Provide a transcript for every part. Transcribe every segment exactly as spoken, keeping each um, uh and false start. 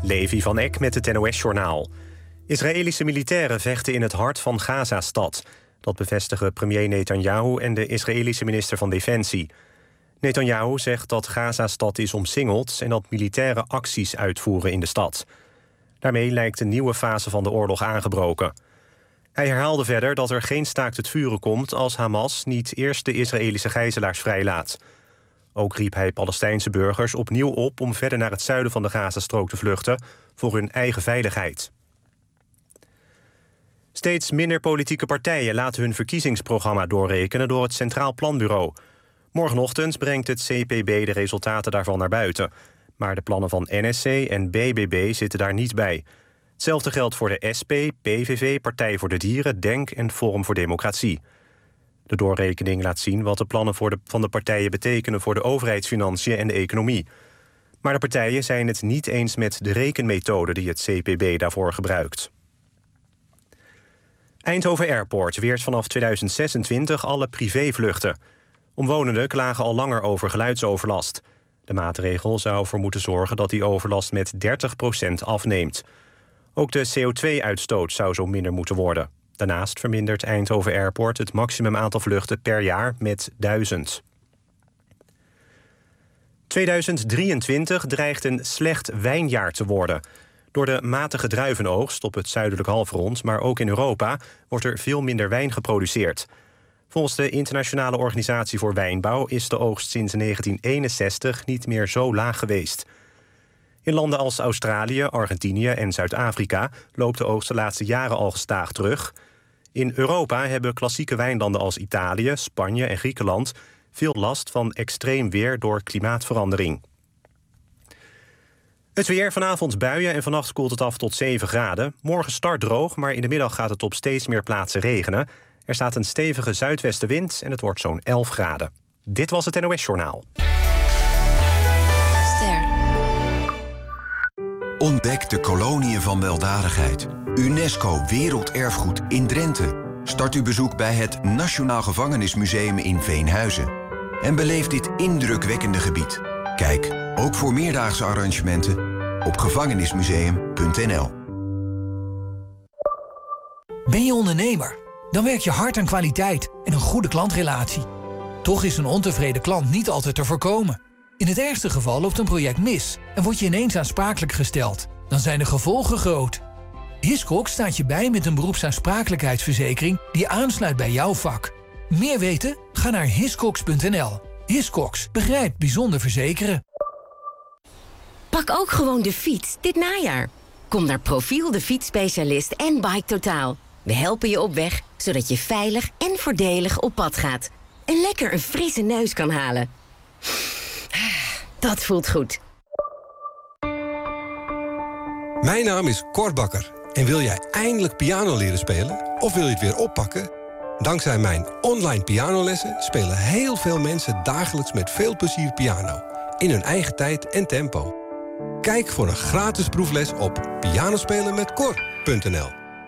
Levi van Eck met het N O S-journaal. Israëlische militairen vechten in het hart van Gaza-stad. Dat bevestigen premier Netanyahu en de Israëlische minister van Defensie. Netanyahu zegt dat Gaza-stad is omsingeld en dat militairen acties uitvoeren in de stad. Daarmee lijkt een nieuwe fase van de oorlog aangebroken. Hij herhaalde verder dat er geen staakt het vuren komt als Hamas niet eerst de Israëlische gijzelaars vrijlaat. Ook riep hij Palestijnse burgers opnieuw op om verder naar het zuiden van de Gazastrook te vluchten voor hun eigen veiligheid. Steeds minder politieke partijen laten hun verkiezingsprogramma doorrekenen door het Centraal Planbureau. Morgenochtend brengt het C P B de resultaten daarvan naar buiten. Maar de plannen van N S C en B B B zitten daar niet bij. Hetzelfde geldt voor de S P, P V V, Partij voor de Dieren, DENK en Forum voor Democratie. De doorrekening laat zien wat de plannen voor de, van de partijen betekenen voor de overheidsfinanciën en de economie. Maar de partijen zijn het niet eens met de rekenmethode die het C P B daarvoor gebruikt. Eindhoven Airport weert vanaf tweeduizend zesentwintig alle privévluchten. Omwonenden klagen al langer over geluidsoverlast. De maatregel zou ervoor moeten zorgen dat die overlast met dertig procent afneemt. Ook de C O twee uitstoot zou zo minder moeten worden. Daarnaast vermindert Eindhoven Airport het maximum aantal vluchten per jaar met duizend. tweeduizend drieëntwintig dreigt een slecht wijnjaar te worden. Door de matige druivenoogst op het zuidelijk halfrond, maar ook in Europa, wordt er veel minder wijn geproduceerd. Volgens de Internationale Organisatie voor Wijnbouw is de oogst sinds negentien eenenzestig niet meer zo laag geweest. In landen als Australië, Argentinië en Zuid-Afrika loopt de oogst de laatste jaren al gestaag terug. In Europa hebben klassieke wijnlanden als Italië, Spanje en Griekenland veel last van extreem weer door klimaatverandering. Het weer, vanavond buien en vannacht koelt het af tot zeven graden. Morgen start droog, maar in de middag gaat het op steeds meer plaatsen regenen. Er staat een stevige zuidwestenwind en het wordt zo'n elf graden. Dit was het N O S-journaal. Ster. Ontdek de koloniën van weldadigheid. UNESCO Werelderfgoed in Drenthe. Start uw bezoek bij het Nationaal Gevangenismuseum in Veenhuizen. En beleef dit indrukwekkende gebied. Kijk, ook voor meerdaagse arrangementen, op gevangenismuseum punt n l. Ben je ondernemer? Dan werk je hard aan kwaliteit en een goede klantrelatie. Toch is een ontevreden klant niet altijd te voorkomen. In het ergste geval loopt een project mis en word je ineens aansprakelijk gesteld. Dan zijn de gevolgen groot. Hiscox staat je bij met een beroepsaansprakelijkheidsverzekering die aansluit bij jouw vak. Meer weten? Ga naar hiscox punt n l. Hiscox begrijpt bijzonder verzekeren. Pak ook gewoon de fiets dit najaar. Kom naar Profiel, de fietsspecialist en Bike Totaal. We helpen je op weg, zodat je veilig en voordelig op pad gaat. En lekker een frisse neus kan halen. Dat voelt goed. Mijn naam is Cor Bakker. En wil jij eindelijk piano leren spelen? Of wil je het weer oppakken? Dankzij mijn online pianolessen spelen heel veel mensen dagelijks met veel plezier piano. In hun eigen tijd en tempo. Kijk voor een gratis proefles op pianospelenmetcor punt n l.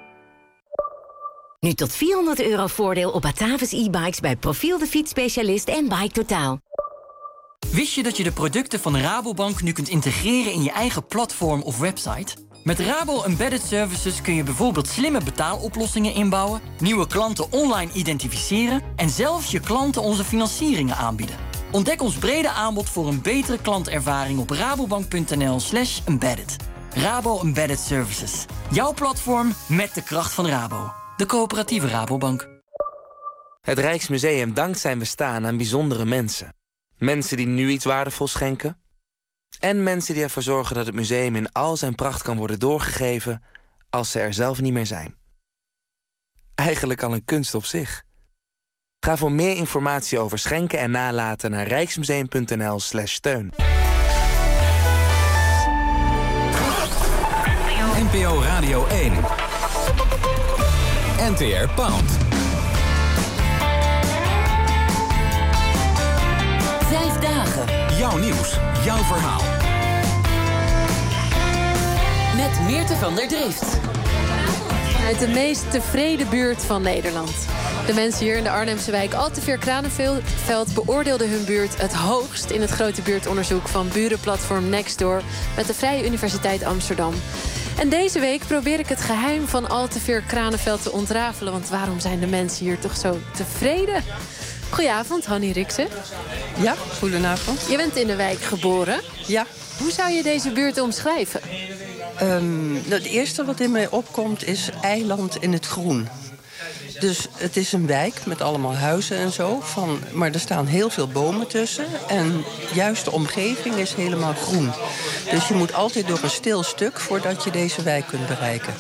Nu tot vierhonderd euro voordeel op Batavus e-bikes bij Profiel, de fietsspecialist en Bike Totaal. Wist je dat je de producten van Rabobank nu kunt integreren in je eigen platform of website? Met Rabo Embedded Services kun je bijvoorbeeld slimme betaaloplossingen inbouwen, nieuwe klanten online identificeren en zelfs je klanten onze financieringen aanbieden. Ontdek ons brede aanbod voor een betere klantervaring op rabobank punt n l slash embedded. Rabo Embedded Services. Jouw platform met de kracht van Rabo. De coöperatieve Rabobank. Het Rijksmuseum dankt zijn bestaan aan bijzondere mensen. Mensen die nu iets waardevols schenken. En mensen die ervoor zorgen dat het museum in al zijn pracht kan worden doorgegeven als ze er zelf niet meer zijn. Eigenlijk al een kunst op zich. Ga voor meer informatie over schenken en nalaten naar rijksmuseum punt n l slash steun. N P O Radio één. N T R Pound. Vijf dagen. Jouw nieuws, jouw verhaal. Met Meerte van der Drift. Uit de meest tevreden buurt van Nederland. De mensen hier in de Arnhemse wijk Alteveer-Kranenveld beoordeelden hun buurt het hoogst in het grote buurtonderzoek van burenplatform Nextdoor met de Vrije Universiteit Amsterdam. En deze week probeer ik het geheim van Alteveer-Kranenveld te ontrafelen. Want waarom zijn de mensen hier toch zo tevreden? Goedenavond, Hanny Riksen. Ja, goedenavond. Je bent in de wijk geboren. Ja. Hoe zou je deze buurt omschrijven? Um, het eerste wat in mij opkomt is eiland in het groen. Dus het is een wijk met allemaal huizen en zo. Van, maar er staan heel veel bomen tussen. En juist de omgeving is helemaal groen. Dus je moet altijd door een stil stuk voordat je deze wijk kunt bereiken.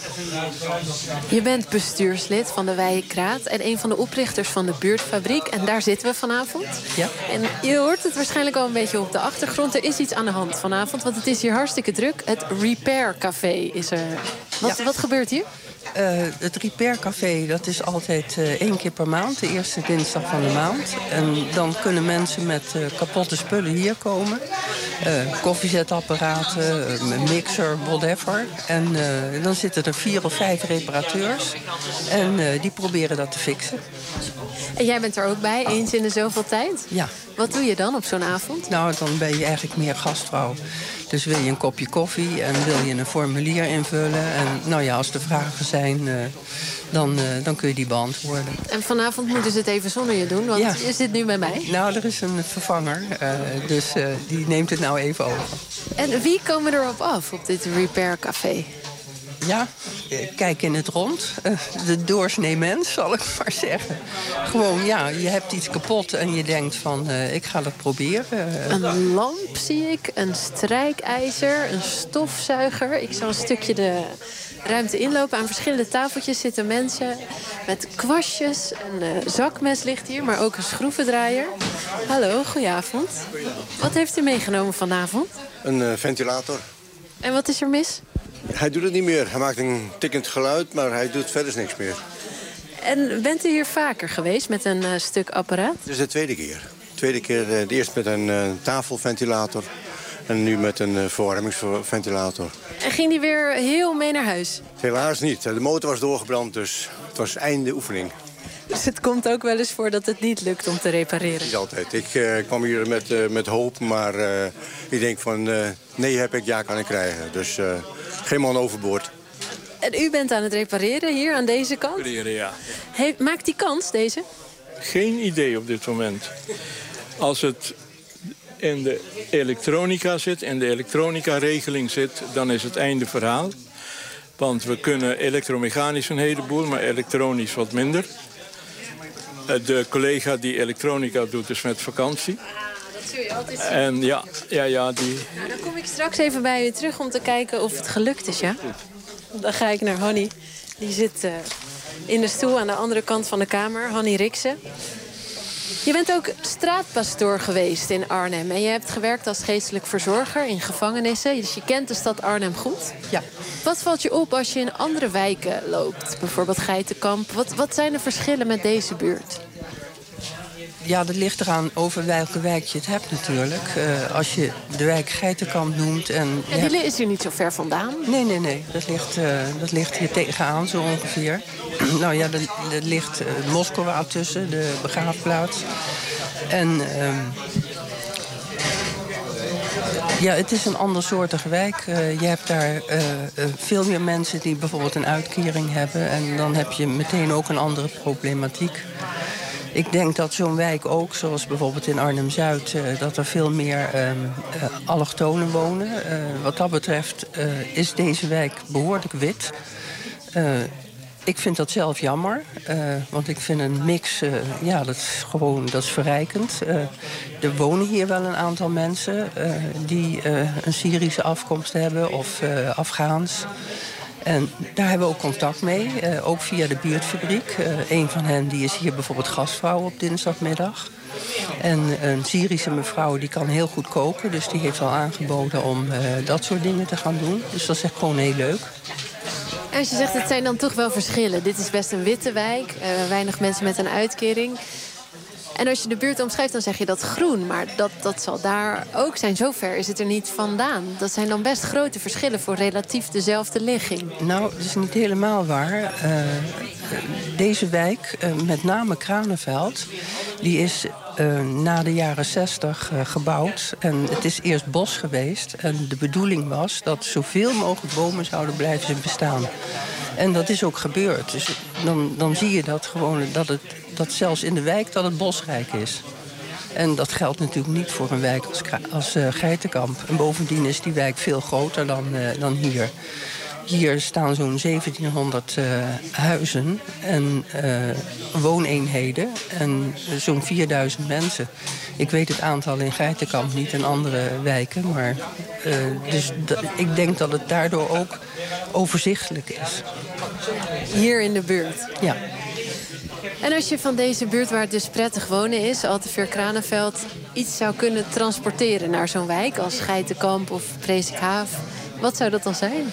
Je bent bestuurslid van de Wijkraad en een van de oprichters van de Buurtfabriek. En daar zitten we vanavond. Ja. En je hoort het waarschijnlijk al een beetje op de achtergrond. Er is iets aan de hand vanavond, want het is hier hartstikke druk. Het Repair Café is er. Wat, ja. wat gebeurt hier? Uh, het Repair Café, dat is altijd uh, één keer per maand, de eerste dinsdag van de maand. En dan kunnen mensen met uh, kapotte spullen hier komen. Uh, koffiezetapparaten, uh, mixer, whatever. En uh, dan zitten er vier of vijf reparateurs. En uh, die proberen dat te fixen. En jij bent er ook bij, eens in de zoveel tijd? Ja. Wat doe je dan op zo'n avond? Nou, dan ben je eigenlijk meer gastvrouw. Dus wil je een kopje koffie en wil je een formulier invullen. En nou ja, als er vragen zijn, uh, dan, uh, dan kun je die beantwoorden. En vanavond moeten ze het even zonder je doen, want ja. je zit nu bij mij. Nou, er is een vervanger, uh, dus uh, die neemt het nou even over. En wie komen erop af op dit Repair Café? Ja, kijk in het rond. De doorsnee mens, zal ik maar zeggen. Gewoon, ja, je hebt iets kapot en je denkt van, uh, ik ga dat proberen. Een lamp zie ik, een strijkijzer, een stofzuiger. Ik zal een stukje de ruimte inlopen. Aan verschillende tafeltjes zitten mensen met kwastjes. Een uh, zakmes ligt hier, maar ook een schroevendraaier. Hallo, goedenavond. Wat heeft u meegenomen vanavond? Een uh, ventilator. En wat is er mis? Hij doet het niet meer. Hij maakt een tikkend geluid, maar hij doet verder niks meer. En bent u hier vaker geweest met een uh, stuk apparaat? Dit is de tweede keer. De tweede keer, uh, de eerst met een uh, tafelventilator en nu met een uh, verwarmingsventilator. En ging die weer heel mee naar huis? Helaas niet. De motor was doorgebrand, dus het was einde oefening. Dus het komt ook wel eens voor dat het niet lukt om te repareren? Niet altijd. Ik uh, kwam hier met, uh, met hoop, maar uh, ik denk van uh, nee heb ik, ja kan ik krijgen. Dus uh, geen man overboord. En u bent aan het repareren hier aan deze kant? Repareren, ja. He, maakt die kans, deze? Geen idee op dit moment. Als het in de elektronica zit, in de elektronica-regeling zit, dan is het einde verhaal. Want we kunnen elektromechanisch een heleboel, maar elektronisch wat minder. De collega die elektronica doet is met vakantie. Ah, dat zul je altijd zien. En ja, ja, ja, die... Nou, dan kom ik straks even bij u terug om te kijken of het gelukt is, ja? Dan ga ik naar Hanny. Die zit uh, in de stoel aan de andere kant van de kamer. Hanny Riksen. Je bent ook straatpastoor geweest in Arnhem. En je hebt gewerkt als geestelijk verzorger in gevangenissen. Dus je kent de stad Arnhem goed. Ja. Wat valt je op als je in andere wijken loopt? Bijvoorbeeld Geitenkamp. Wat, wat zijn de verschillen met deze buurt? Ja, dat ligt eraan over welke wijk je het hebt natuurlijk. Uh, als je de wijk Geitenkamp noemt... En ja, die hebt... is hier niet zo ver vandaan? Nee, nee, nee. Dat ligt, uh, dat ligt hier tegenaan, zo ongeveer. Nou ja, er, er ligt uh, Moskou tussen, de begraafplaats. En... Uh, ja, het is een andersoortige wijk. Uh, je hebt daar uh, uh, veel meer mensen die bijvoorbeeld een uitkering hebben. En dan heb je meteen ook een andere problematiek. Ik denk dat zo'n wijk ook, zoals bijvoorbeeld in Arnhem-Zuid... Uh, dat er veel meer uh, uh, allochtonen wonen. Uh, wat dat betreft uh, is deze wijk behoorlijk wit. Uh, ik vind dat zelf jammer, uh, want ik vind een mix, uh, ja, dat is gewoon dat is verrijkend. Uh, er wonen hier wel een aantal mensen uh, die uh, een Syrische afkomst hebben of uh, Afghaans. En daar hebben we ook contact mee, uh, ook via de buurtfabriek. Uh, een van hen die is hier bijvoorbeeld gastvrouw op dinsdagmiddag. En een Syrische mevrouw die kan heel goed koken, dus die heeft al aangeboden om uh, dat soort dingen te gaan doen. Dus dat is echt gewoon heel leuk. En als je zegt, het zijn dan toch wel verschillen. Dit is best een witte wijk, uh, weinig mensen met een uitkering. En als je de buurt omschrijft, dan zeg je dat groen. Maar dat, dat zal daar ook zijn. Zover is het er niet vandaan. Dat zijn dan best grote verschillen voor relatief dezelfde ligging. Nou, dat is niet helemaal waar. Uh, deze wijk, uh, met name Kranenveld, die is uh, na de jaren zestig uh, gebouwd. En het is eerst bos geweest. En de bedoeling was dat zoveel mogelijk bomen zouden blijven bestaan. En dat is ook gebeurd. Dus dan, dan zie je dat gewoon, dat, het, dat zelfs in de wijk dat het bosrijk is. En dat geldt natuurlijk niet voor een wijk als, als uh, Geitenkamp. En bovendien is die wijk veel groter dan, uh, dan hier. Hier staan zo'n zeventienhonderd uh, huizen en uh, wooneenheden en uh, zo'n vierduizend mensen. Ik weet het aantal in Geitenkamp niet en andere wijken, maar uh, dus d- ik denk dat het daardoor ook overzichtelijk is. Hier in de buurt? Ja. En als je van deze buurt, waar het dus prettig wonen is, Alteveer-Kranenveld, iets zou kunnen transporteren naar zo'n wijk als Geitenkamp of Presikhaaf, wat zou dat dan zijn?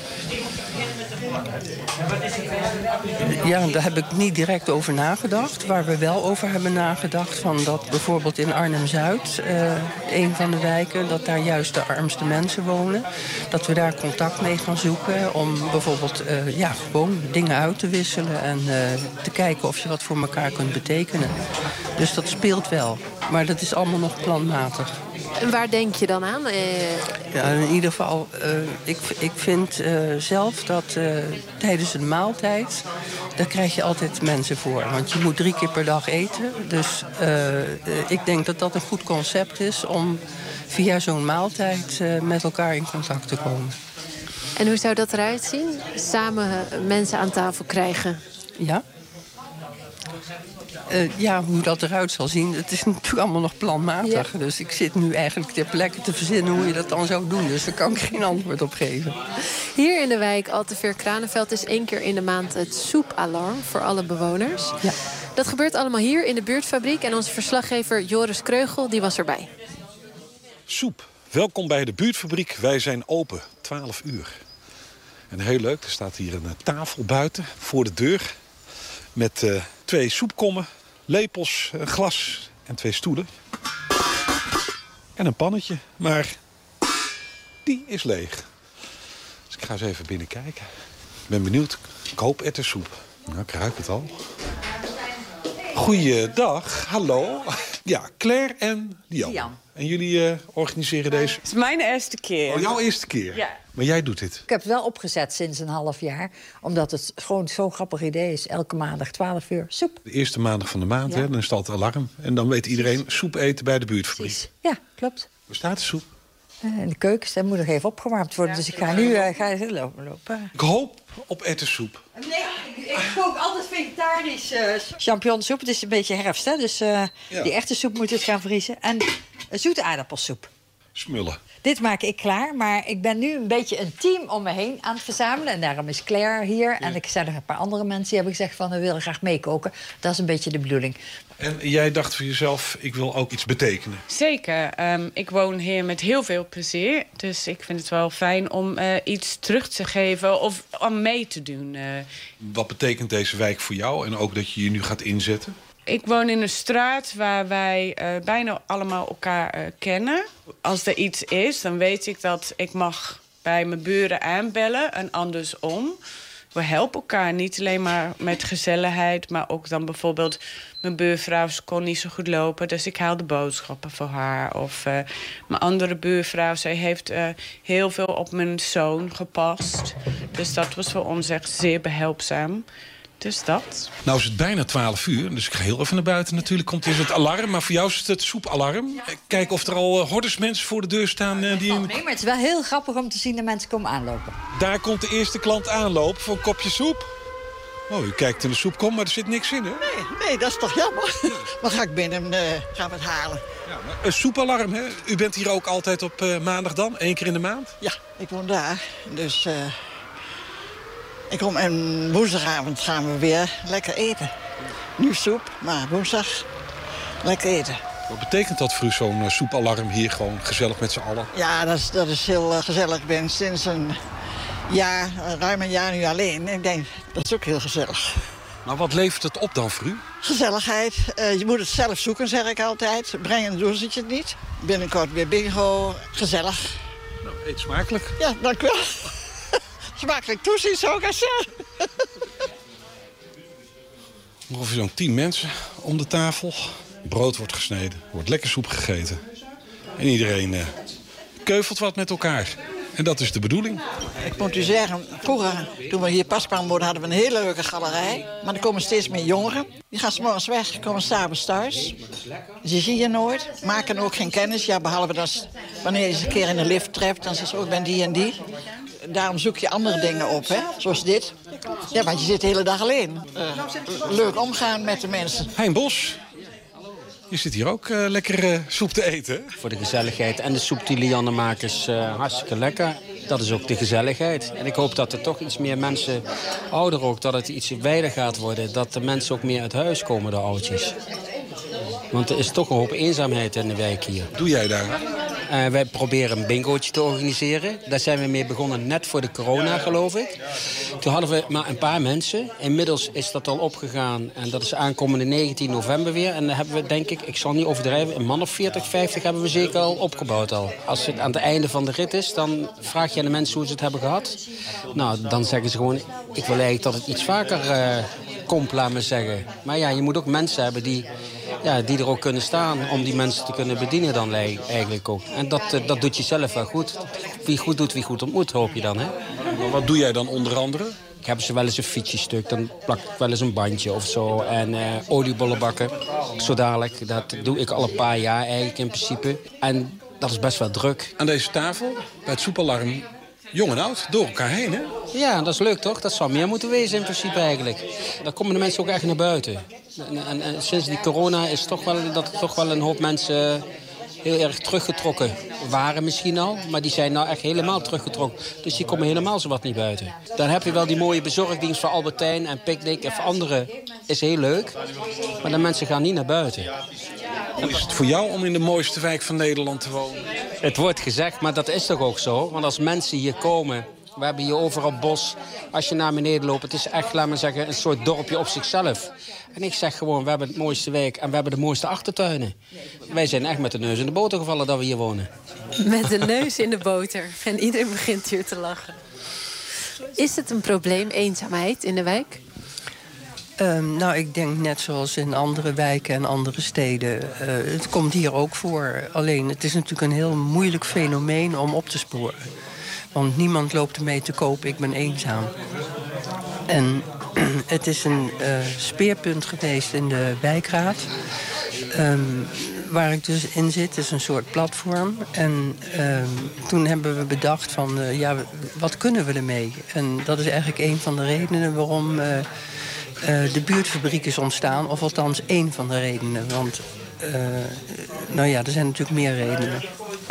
Ja, daar heb ik niet direct over nagedacht. Waar we wel over hebben nagedacht, van dat bijvoorbeeld in Arnhem-Zuid, uh, een van de wijken, dat daar juist de armste mensen wonen. Dat we daar contact mee gaan zoeken om bijvoorbeeld uh, ja, gewoon dingen uit te wisselen en uh, te kijken of je wat voor elkaar kunt betekenen. Dus dat speelt wel. Maar dat is allemaal nog planmatig. En waar denk je dan aan? Eh... Ja, in ieder geval, uh, ik, ik vind uh, zelf dat uh, tijdens een maaltijd, daar krijg je altijd mensen voor. Want je moet drie keer per dag eten. Dus uh, uh, ik denk dat dat een goed concept is om via zo'n maaltijd uh, met elkaar in contact te komen. En hoe zou dat eruit zien? Samen mensen aan tafel krijgen? Ja. Uh, ja, hoe dat eruit zal zien, het is natuurlijk allemaal nog planmatig. Ja. Dus ik zit nu eigenlijk ter plekke te verzinnen hoe je dat dan zou doen. Dus daar kan ik geen antwoord op geven. Hier in de wijk Alteveer-Kranenveld is één keer in de maand het soepalarm voor alle bewoners. Ja. Dat gebeurt allemaal hier in de buurtfabriek. En onze verslaggever Joris Kreugel, die was erbij. Soep. Welkom bij de buurtfabriek. Wij zijn open, twaalf uur. En heel leuk, er staat hier een tafel buiten voor de deur. Met uh, twee soepkommen, lepels, een glas en twee stoelen. En een pannetje, maar die is leeg. Dus ik ga eens even binnen kijken. Ik ben benieuwd. Ik hoop ettersoep. Nou, ik ruik het al. Goeiedag, hallo. Ja, Claire en Lian. Lian. En jullie uh, organiseren deze? Het is mijn eerste keer. Oh, jouw eerste keer? Ja. Maar jij doet dit? Ik heb het wel opgezet sinds een half jaar. Omdat het gewoon zo'n grappig idee is. Elke maandag twaalf uur soep. De eerste maandag van de maand, ja. Hè, dan is het altijd alarm. En dan weet iedereen soep eten bij de buurtfabriek. Precies. Ja, klopt. Waar staat de soep? Uh, in de keuken. Dat moet nog even opgewarmd worden. Ja. Dus ik ga nu uh, ga lopen, lopen. Ik hoop op ettersoep. Nee, ik, ik kook altijd vegetarisch uh, champignonsoep. Het is een beetje herfst, hè. Dus uh, ja. Die echte soep moet het gaan vriezen. En uh, zoete aardappelsoep. Smullen. Dit maak ik klaar, maar ik ben nu een beetje een team om me heen aan het verzamelen. En daarom is Claire hier. Ja. En ik zijn nog een paar andere mensen die hebben gezegd van we willen graag meekoken. Dat is een beetje de bedoeling. En jij dacht voor jezelf, ik wil ook iets betekenen. Zeker. Um, ik woon hier met heel veel plezier. Dus ik vind het wel fijn om uh, iets terug te geven of om mee te doen. Uh. Wat betekent deze wijk voor jou en ook dat je je nu gaat inzetten? Ik woon in een straat waar wij uh, bijna allemaal elkaar uh, kennen. Als er iets is, dan weet ik dat ik mag bij mijn buren aanbellen en andersom. We helpen elkaar niet alleen maar met gezelligheid, maar ook dan bijvoorbeeld mijn buurvrouw kon niet zo goed lopen, dus ik haal de boodschappen voor haar. Of uh, mijn andere buurvrouw, zij heeft uh, heel veel op mijn zoon gepast. Dus dat was voor ons echt zeer behulpzaam. Dus dat. Nou is het bijna twaalf uur, dus ik ga heel even naar buiten. Natuurlijk komt eerst het alarm, maar voor jou is het het soepalarm. Ja. Kijken of er al uh, hordes mensen voor de deur staan. Uh, die in... Nee, maar het is wel heel grappig om te zien dat mensen komen aanlopen. Daar komt de eerste klant aanlopen voor een kopje soep. Oh, u kijkt in de soepkom, maar er zit niks in, hè? Nee, nee, dat is toch jammer. Ja. Dan ga ik binnen en uh, gaan we het halen. Ja, maar een soepalarm, hè? U bent hier ook altijd op uh, maandag dan? Eén keer in de maand? Ja, ik woon daar, dus... Uh... Ik kom en woensdagavond gaan we weer lekker eten. Nu soep, maar woensdag lekker eten. Wat betekent dat voor u, zo'n uh, soepalarm hier gewoon gezellig met z'n allen? Ja, dat is, dat is heel uh, gezellig. Ik ben sinds een jaar, ruim een jaar nu alleen. Ik denk, dat is ook heel gezellig. Maar wat levert het op dan voor u? Gezelligheid. Uh, je moet het zelf zoeken, zeg ik altijd. Brengen doen ze het niet. Binnenkort weer bingo. Gezellig. Nou, eet smakelijk. Ja, dank u wel. Smakelijk toezien, zou ik zeggen. Ongeveer zo'n tien mensen om de tafel. Brood wordt gesneden, er wordt lekker soep gegeten. En iedereen uh, keuvelt wat met elkaar. En dat is de bedoeling. Ik moet u zeggen, vroeger, toen we hier pas kwamen wonen, hadden we een hele leuke galerij. Maar er komen steeds meer jongeren. Die gaan 's morgens weg, komen s'avonds thuis. Ze zien je nooit, maken ook geen kennis. Ja, behalve dat wanneer je ze een keer in de lift treft, dan zeggen ze ook, ik ben die en die. Daarom zoek je andere dingen op, hè? Zoals dit. Ja, want je zit de hele dag alleen. Uh, leuk omgaan met de mensen. Hein Bos, je zit hier ook uh, lekker uh, soep te eten, hè? Voor de gezelligheid. En de soep die Lianne maakt is uh, hartstikke lekker. Dat is ook de gezelligheid. En ik hoop dat er toch iets meer mensen, ouder ook, dat het iets wijder gaat worden. Dat de mensen ook meer uit huis komen, de oudjes. Want er is toch een hoop eenzaamheid in de wijk hier. Doe jij daar? Uh, wij proberen een bingootje te organiseren. Daar zijn we mee begonnen net voor de corona, geloof ik. Toen hadden we maar een paar mensen. Inmiddels is dat al opgegaan. En dat is aankomende negentien november weer. En dan hebben we, denk ik, ik zal niet overdrijven, een man of veertig, vijftig hebben we zeker al opgebouwd al. Als het aan het einde van de rit is, dan vraag je aan de mensen hoe ze het hebben gehad. Nou, dan zeggen ze gewoon, ik wil eigenlijk dat het iets vaker uh, komt, laat me zeggen. Maar ja, je moet ook mensen hebben die... Ja, die er ook kunnen staan om die mensen te kunnen bedienen dan eigenlijk ook. En dat, dat doet je zelf wel goed. Wie goed doet, wie goed ontmoet, hoop je dan, hè? Maar wat doe jij dan onder andere? Ik heb ze wel eens een fietsjestuk, dan plak ik wel eens een bandje of zo. En uh, oliebollen bakken, zo dadelijk. Dat doe ik al een paar jaar eigenlijk in principe. En dat is best wel druk. Aan deze tafel, bij het soepalarm, jong en oud, door elkaar heen, hè? Ja, dat is leuk, toch? Dat zou meer moeten wezen in principe eigenlijk. Dan komen de mensen ook echt naar buiten. En, en, en sinds die corona is toch wel, dat er toch wel een hoop mensen heel erg teruggetrokken waren misschien al. Maar die zijn nou echt helemaal teruggetrokken. Dus die komen helemaal zowat niet buiten. Dan heb je wel die mooie bezorgdienst voor Albertijn en Picnic en voor anderen. Is heel leuk. Maar de mensen gaan niet naar buiten. Hoe is het voor jou om in de mooiste wijk van Nederland te wonen? Het wordt gezegd, maar dat is toch ook zo? Want als mensen hier komen... We hebben hier overal bos. Als je naar beneden loopt, het is echt, laat maar zeggen, een soort dorpje op zichzelf. En ik zeg gewoon, we hebben het mooiste wijk en we hebben de mooiste achtertuinen. Wij zijn echt met de neus in de boter gevallen dat we hier wonen. Met de neus in de boter. En iedereen begint hier te lachen. Is het een probleem, eenzaamheid in de wijk? Um, nou, ik denk net zoals in andere wijken en andere steden. Uh, het komt hier ook voor. Alleen, het is natuurlijk een heel moeilijk fenomeen om op te sporen. Want niemand loopt ermee te koop, ik ben eenzaam. En het is een uh, speerpunt geweest in de wijkraad. Um, waar ik dus in zit, is een soort platform. En um, toen hebben we bedacht van, uh, ja, wat kunnen we ermee? En dat is eigenlijk een van de redenen waarom uh, uh, de buurtfabriek is ontstaan. Of althans één van de redenen. Want, uh, nou ja, er zijn natuurlijk meer redenen.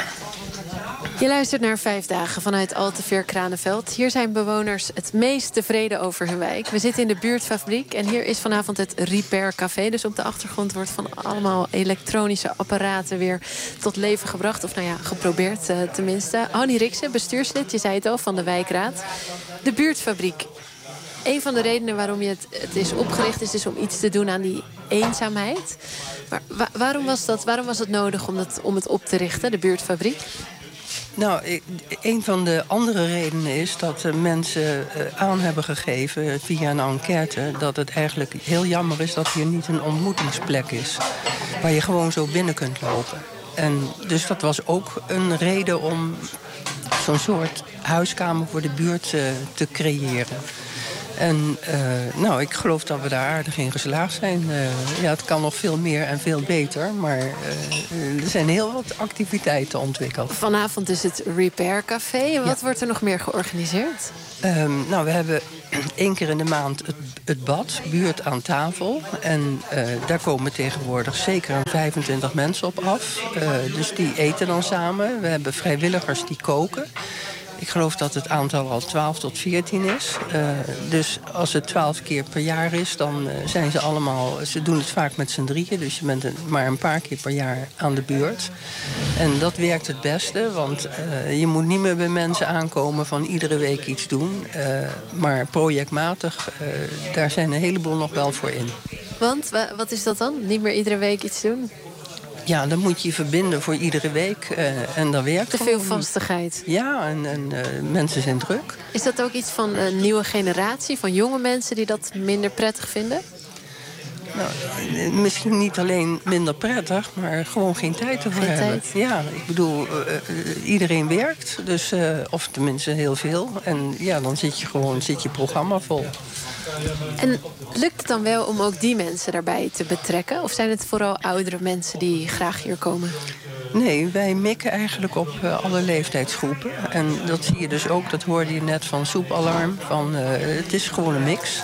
Je luistert naar Vijf Dagen vanuit Alteveer-Kranenveld. Hier zijn bewoners het meest tevreden over hun wijk. We zitten in de buurtfabriek en hier is vanavond het Repair Café. Dus op de achtergrond wordt van allemaal elektronische apparaten weer tot leven gebracht. Of nou ja, geprobeerd uh, tenminste. Hannie Riksen, bestuurslid, je zei het al, van de wijkraad. De buurtfabriek. Een van de redenen waarom je het, het is opgericht is dus om iets te doen aan die eenzaamheid. Maar wa- waarom was dat? Waarom was het nodig om, dat, om het op te richten, de buurtfabriek? Nou, ik, een van de andere redenen is dat uh, mensen uh, aan hebben gegeven uh, via een enquête dat het eigenlijk heel jammer is dat hier niet een ontmoetingsplek is. Waar je gewoon zo binnen kunt lopen. En dus dat was ook een reden om zo'n soort huiskamer voor de buurt uh, te creëren. En uh, nou, ik geloof dat we daar aardig in geslaagd zijn. Uh, ja, het kan nog veel meer en veel beter, maar uh, er zijn heel wat activiteiten ontwikkeld. Vanavond is het Repair Café. En wat ja. wordt er nog meer georganiseerd? Um, nou, we hebben één keer in de maand het, het bad, buurt aan tafel. En uh, daar komen tegenwoordig zeker vijfentwintig mensen op af. Uh, dus die eten dan samen. We hebben vrijwilligers die koken. ik geloof dat het aantal al twaalf tot veertien is. Uh, dus als het twaalf keer per jaar is, dan uh, zijn ze allemaal... Ze doen het vaak met z'n drieën, dus je bent een, maar een paar keer per jaar aan de beurt. En dat werkt het beste, want uh, je moet niet meer bij mensen aankomen van iedere week iets doen. Uh, maar projectmatig, uh, daar zijn een heleboel nog wel voor in. Want, wat is dat dan? Niet meer iedere week iets doen? Ja, dan moet je je verbinden voor iedere week. Uh, en dan werkt te gewoon. veel vastigheid. Ja, en, en uh, mensen zijn druk. Is dat ook iets van een nieuwe generatie, van jonge mensen die dat minder prettig vinden? Nou, misschien niet alleen minder prettig, maar gewoon geen tijd ervoor geen hebben. Tijd. Ja, ik bedoel, uh, iedereen werkt, dus, uh, of tenminste heel veel. En ja, dan zit je gewoon, zit je programma vol. En lukt het dan wel om ook die mensen daarbij te betrekken? Of zijn het vooral oudere mensen die graag hier komen? Nee, wij mikken eigenlijk op uh, alle leeftijdsgroepen. En dat zie je dus ook, dat hoorde je net van Soepalarm. Van, uh, het is gewoon een mix.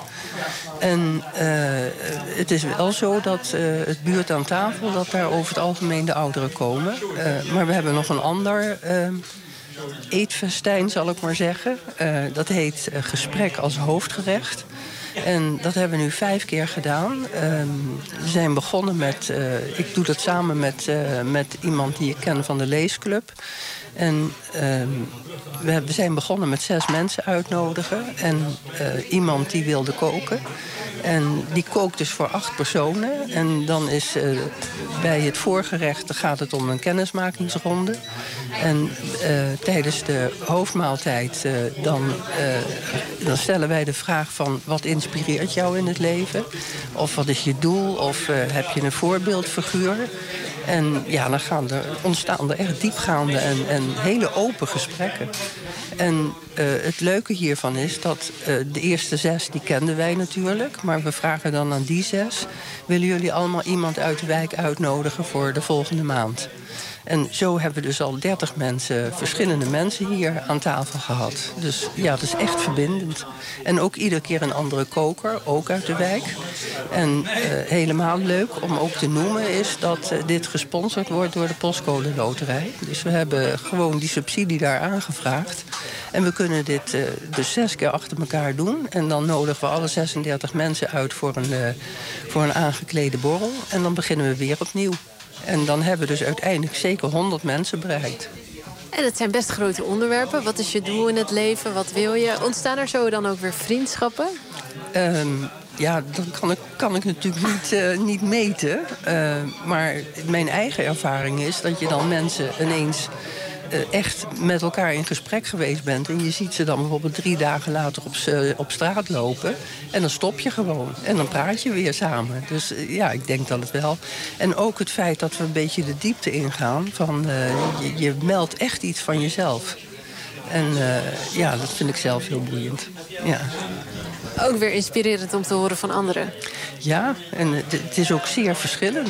En uh, het is wel zo dat uh, het buurt aan tafel, dat daar over het algemeen de ouderen komen. Uh, maar we hebben nog een ander uh, eetfestijn, zal ik maar zeggen. Uh, dat heet uh, Gesprek als hoofdgerecht. En dat hebben we nu vijf keer gedaan. Um, we zijn begonnen met... Uh, ik doe dat samen met, uh, met iemand die ik ken van de leesclub. En um, we, we zijn begonnen met zes mensen uitnodigen. En uh, iemand die wilde koken. En die kookt dus voor acht personen. En dan is uh, bij het voorgerecht gaat het om een kennismakingsronde. En uh, tijdens de hoofdmaaltijd uh, dan, uh, dan stellen wij de vraag van... wat inspireert jou in het leven? Of wat is je doel? Of uh, heb je een voorbeeldfiguur? En ja, dan gaan er, ontstaan er echt diepgaande en, en hele open gesprekken. En uh, het leuke hiervan is dat uh, de eerste zes, die kenden wij natuurlijk. Maar we vragen dan aan die zes... willen jullie allemaal iemand uit de wijk uitnodigen voor de volgende maand? En zo hebben we dus al dertig mensen, verschillende mensen hier aan tafel gehad. Dus ja, dat is echt verbindend. En ook iedere keer een andere koker, ook uit de wijk. En uh, helemaal leuk om ook te noemen is dat uh, dit gesponsord wordt door de Postcode Loterij. Dus we hebben gewoon die subsidie daar aangevraagd. En we kunnen dit uh, dus zes keer achter elkaar doen. En dan nodigen we alle zesendertig mensen uit voor een, uh, voor een aangeklede borrel. En dan beginnen we weer opnieuw. En dan hebben we dus uiteindelijk zeker honderd mensen bereikt. En het zijn best grote onderwerpen. Wat is je doel in het leven? Wat wil je? Ontstaan er zo dan ook weer vriendschappen? Um, ja, dat kan ik, kan ik natuurlijk niet, uh, niet meten. Uh, maar mijn eigen ervaring is dat je dan mensen ineens... Uh, echt met elkaar in gesprek geweest bent... en je ziet ze dan bijvoorbeeld drie dagen later op, uh, op straat lopen... en dan stop je gewoon en dan praat je weer samen. Dus uh, ja, ik denk dat het wel. En ook het feit dat we een beetje de diepte ingaan... van uh, je, je meldt echt iets van jezelf. En uh, ja, dat vind ik zelf heel boeiend. Ja. Ook weer inspirerend om te horen van anderen. Ja, en het is ook zeer verschillend.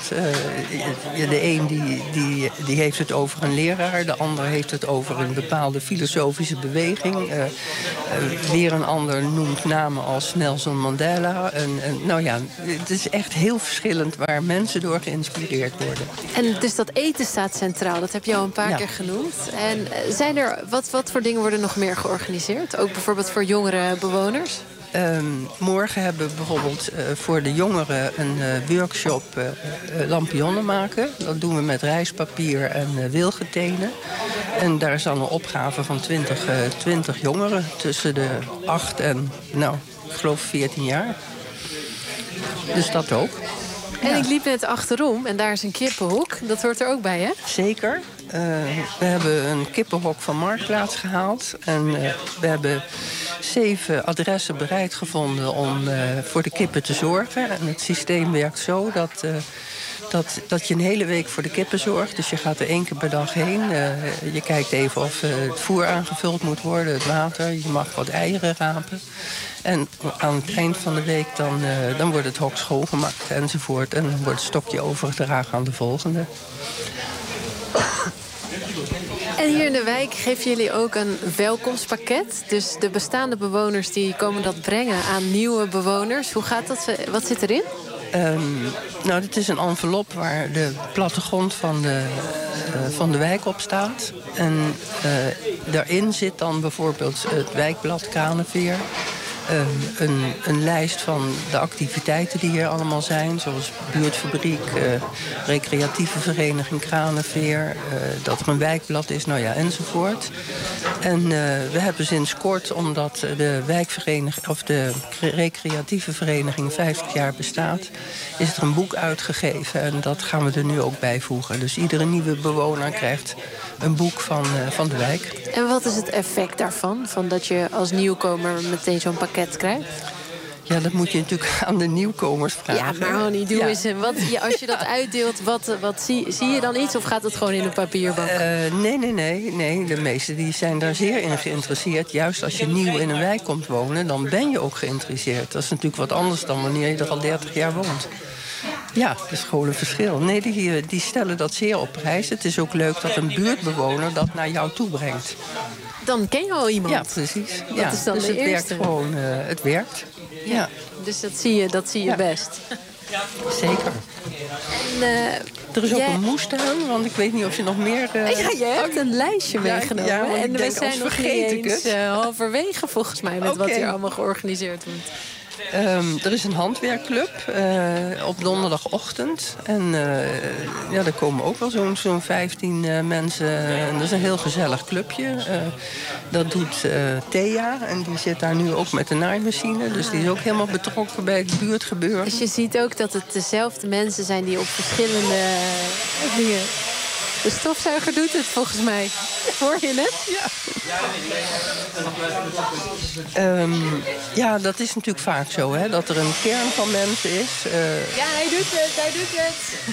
Uh, de een die, die, die heeft het over een leraar... de ander heeft het over een bepaalde filosofische beweging. Uh, uh, weer een ander noemt namen als Nelson Mandela. En, en, nou ja, het is echt heel verschillend waar mensen door geïnspireerd worden. En dus dat eten staat centraal, dat heb je al een paar ja. keer genoemd. En zijn er, wat, wat voor dingen worden nog meer georganiseerd? Ook bijvoorbeeld voor jongere bewoners? Um, morgen hebben we bijvoorbeeld uh, voor de jongeren een uh, workshop uh, uh, lampionnen maken. Dat doen we met rijstpapier en uh, wilgetenen. En daar is dan een opgave van twintig, uh, twintig jongeren tussen de acht en, nou, ik geloof veertien jaar. Dus dat ook. En ja. ik liep net achterom en daar is een kippenhok. Dat hoort er ook bij, hè? Zeker. Uh, we hebben een kippenhok van Marktplaats gehaald. En uh, we hebben zeven adressen bereid gevonden om uh, voor de kippen te zorgen. En het systeem werkt zo dat, uh, dat, dat je een hele week voor de kippen zorgt. Dus je gaat er één keer per dag heen. Uh, je kijkt even of uh, het voer aangevuld moet worden, het water. Je mag wat eieren rapen. En aan het eind van de week dan, uh, dan wordt het hok schoongemaakt enzovoort. En dan wordt het stokje overgedragen aan de volgende. En hier in de wijk geven jullie ook een welkomstpakket. Dus de bestaande bewoners die komen dat brengen aan nieuwe bewoners. Hoe gaat dat? Wat zit erin? Um, nou, dit is een envelop waar de plattegrond van de, uh, van de wijk op staat. En uh, daarin zit dan bijvoorbeeld het wijkblad Kraneveer. Um, een, een lijst van de activiteiten die hier allemaal zijn. Zoals buurtfabriek, uh, recreatieve vereniging Kraneveer. Uh, dat er een wijkblad is, nou ja, enzovoort. En uh, we hebben sinds kort, omdat de wijkvereniging of de recreatieve vereniging vijftig jaar bestaat, is er een boek uitgegeven. En dat gaan we er nu ook bijvoegen. Dus iedere nieuwe bewoner krijgt een boek van, uh, van de wijk. En wat is het effect daarvan? Van dat je als nieuwkomer meteen zo'n pakket krijgt? Ja, dat moet je natuurlijk aan de nieuwkomers vragen. Ja, maar Honey, doe ja. eens. Wat, ja, als je dat uitdeelt, wat, wat zie, zie je dan iets? Of gaat het gewoon in een papierbak? Uh, nee, nee, nee, nee. De meesten die zijn daar zeer in geïnteresseerd. Juist als je nieuw in een wijk komt wonen, dan ben je ook geïnteresseerd. Dat is natuurlijk wat anders dan wanneer je er al dertig jaar woont. Ja, dat is gewoon een verschil. Nee, die, die stellen dat zeer op prijs. Het is ook leuk dat een buurtbewoner dat naar jou toe brengt. Dan ken je al iemand. Ja, precies. Dat ja, is dan dus de het eerste. werkt gewoon, uh, het werkt. Ja. ja. Dus dat zie je, dat zie je ja. best. Zeker. En, uh, er is ook jij... een moestuin, want ik weet niet of je nog meer... Uh... Ja, je hebt een lijstje meegenomen. Ja, ja, en we zijn nog niet eens uh, halverwege volgens mij met okay. wat hier allemaal georganiseerd wordt. Um, er is een handwerkclub uh, op donderdagochtend. En uh, ja, daar komen ook wel zo'n zo'n vijftien uh, mensen. En dat is een heel gezellig clubje. Uh, dat doet uh, Thea. En die zit daar nu ook met de naaimachine. Dus die is ook helemaal betrokken bij het buurtgebeuren. Dus je ziet ook dat het dezelfde mensen zijn die op verschillende dingen... De stofzuiger doet het volgens mij. Hoor je het? Ja. Um, ja, dat is natuurlijk vaak zo, hè, dat er een kern van mensen is. Uh, ja, hij doet het, hij doet het.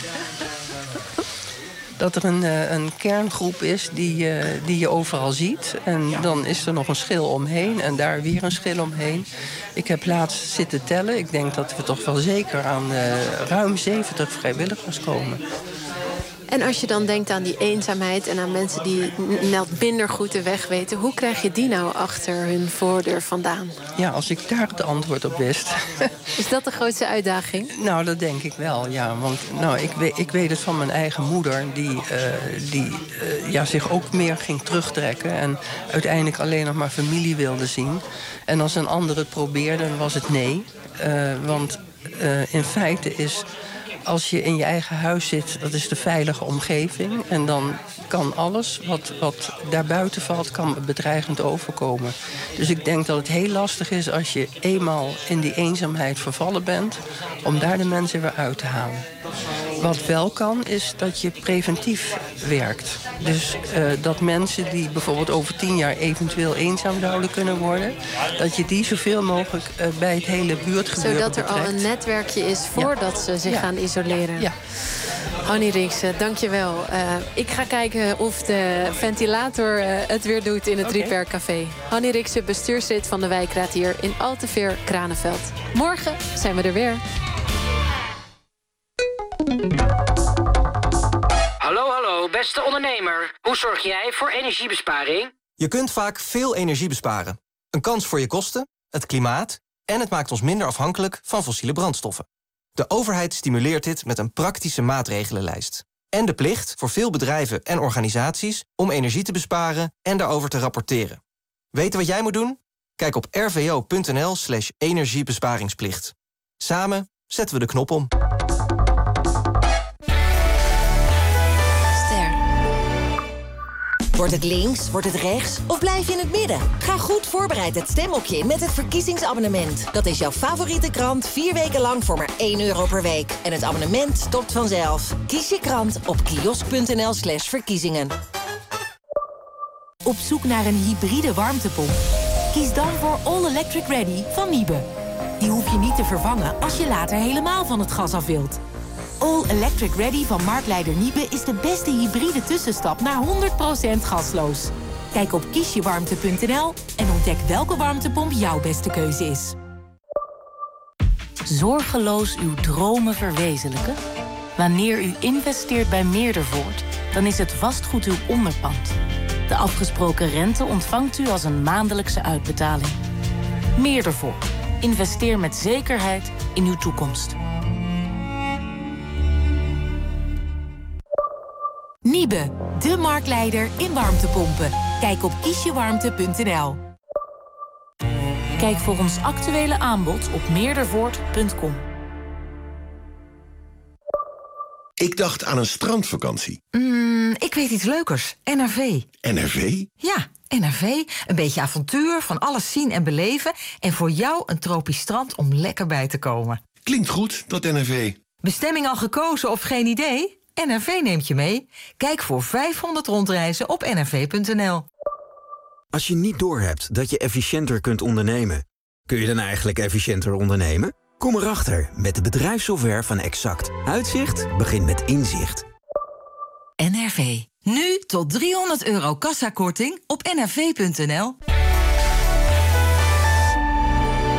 Dat er een, uh, een kerngroep is die, uh, die je overal ziet. En ja. dan is er nog een schil omheen en daar weer een schil omheen. Ik heb laatst zitten tellen. Ik denk dat we toch wel zeker aan uh, ruim zeventig vrijwilligers komen. En als je dan denkt aan die eenzaamheid en aan mensen die minder goed de weg weten... hoe krijg je die nou achter hun voordeur vandaan? Ja, als ik daar het antwoord op wist. Is dat de grootste uitdaging? Nou, dat denk ik wel, ja. Want nou, ik, weet, ik weet het van mijn eigen moeder... die, uh, die uh, ja, zich ook meer ging terugtrekken... en uiteindelijk alleen nog maar familie wilde zien. En als een ander het probeerde, dan was het nee. Uh, want uh, in feite is... Als je in je eigen huis zit, dat is de veilige omgeving. En dan kan alles wat, wat daarbuiten valt, kan bedreigend overkomen. Dus ik denk dat het heel lastig is als je eenmaal in die eenzaamheid vervallen bent... om daar de mensen weer uit te halen. Wat wel kan, is dat je preventief werkt. Dus uh, dat mensen die bijvoorbeeld over tien jaar eventueel eenzaam zouden kunnen worden... dat je die zoveel mogelijk uh, bij het hele buurtgebeuren Zodat er betrekt. al een netwerkje is voordat ja. ze zich ja. gaan isoleren. Ja. Honey Riksen, dank je wel. Uh, ik ga kijken of de ventilator uh, het weer doet in het okay. Rieper Café. Honey Riksen, bestuurslid van de wijkraad hier in Alteveer, Kranenveld. Morgen zijn we er weer. Hallo, hallo, beste ondernemer. Hoe zorg jij voor energiebesparing? Je kunt vaak veel energie besparen. Een kans voor je kosten, het klimaat... en het maakt ons minder afhankelijk van fossiele brandstoffen. De overheid stimuleert dit met een praktische maatregelenlijst. En de plicht voor veel bedrijven en organisaties... om energie te besparen en daarover te rapporteren. Weten wat jij moet doen? Kijk op rvo.nl slash energiebesparingsplicht. Samen zetten we de knop om. Wordt het links, wordt het rechts of blijf je in het midden? Ga goed voorbereid het stemhokje in met het verkiezingsabonnement. Dat is jouw favoriete krant vier weken lang voor maar één euro per week. En het abonnement stopt vanzelf. Kies je krant op kiosk.nl slash verkiezingen. Op zoek naar een hybride warmtepomp? Kies dan voor All Electric Ready van Miebe. Die hoef je niet te vervangen als je later helemaal van het gas af wilt. All Electric Ready van marktleider Niebe is de beste hybride tussenstap naar honderd procent gasloos. Kijk op kiesjewarmte punt n l en ontdek welke warmtepomp jouw beste keuze is. Zorgeloos uw dromen verwezenlijken? Wanneer u investeert bij Meerdervoort, dan is het vastgoed uw onderpand. De afgesproken rente ontvangt u als een maandelijkse uitbetaling. Meerdervoort. Investeer met zekerheid in uw toekomst. Niebe, de marktleider in warmtepompen. Kijk op kiesjewarmte punt n l. Kijk voor ons actuele aanbod op meerdervoort punt com. Ik dacht aan een strandvakantie. Mm, ik weet iets leukers. N R V. N R V? Ja, N R V. Een beetje avontuur, van alles zien en beleven. En voor jou een tropisch strand om lekker bij te komen. Klinkt goed, dat N R V. Bestemming al gekozen of geen idee? N R V neemt je mee. Kijk voor vijfhonderd rondreizen op n r v punt n l. Als je niet doorhebt dat je efficiënter kunt ondernemen, kun je dan eigenlijk efficiënter ondernemen? Kom erachter met de bedrijfssoftware van Exact. Uitzicht begint met inzicht. N R V. Nu tot driehonderd euro kassakorting op n r v punt n l.